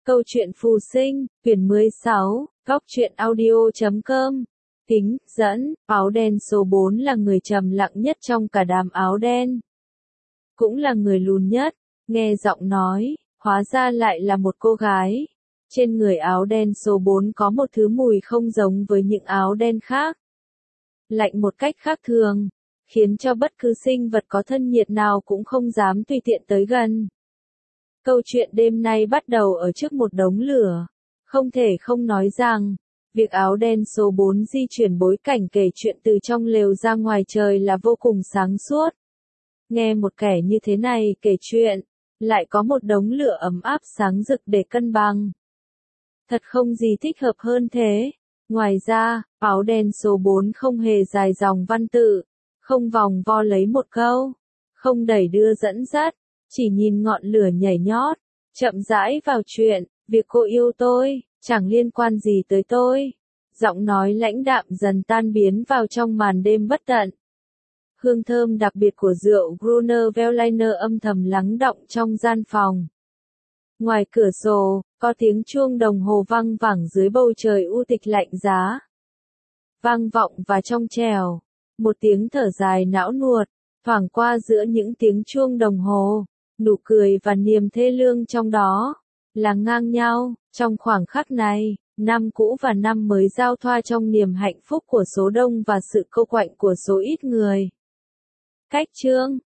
Câu chuyện phù sinh, quyển 16, góc truyện audio.com. Kính, dẫn, áo đen số 4 là người trầm lặng nhất trong cả đám áo đen. Cũng là người lùn nhất, nghe giọng nói, hóa ra lại là một cô gái. Trên người áo đen số 4 có một thứ mùi không giống với những áo đen khác. Lạnh một cách khác thường, khiến cho bất cứ sinh vật có thân nhiệt nào cũng không dám tùy tiện tới gần. Câu chuyện đêm nay bắt đầu ở trước một đống lửa. Không thể không nói rằng, việc áo đen số 4 di chuyển bối cảnh kể chuyện từ trong lều ra ngoài trời là vô cùng sáng suốt. Nghe một kẻ như thế này kể chuyện, lại có một đống lửa ấm áp sáng rực để cân bằng. Thật không gì thích hợp hơn thế. Ngoài ra, áo đen số 4 không hề dài dòng văn tự, không vòng vo lấy một câu, không đẩy đưa dẫn dắt, chỉ nhìn ngọn lửa nhảy nhót, chậm rãi vào chuyện, việc cô yêu tôi, chẳng liên quan gì tới tôi. Giọng nói lãnh đạm dần tan biến vào trong màn đêm bất tận. Hương thơm đặc biệt của rượu Gruner Veltliner âm thầm lắng đọng trong gian phòng. Ngoài cửa sổ, có tiếng chuông đồng hồ vang vẳng dưới bầu trời u tịch lạnh giá. Vang vọng và trong trẻo, một tiếng thở dài não nuột, thoảng qua giữa những tiếng chuông đồng hồ, nụ cười và niềm thê lương trong đó, là ngang nhau. Trong khoảng khắc này, năm cũ và năm mới giao thoa trong niềm hạnh phúc của số đông và sự cô quạnh của số ít người. Cách chương,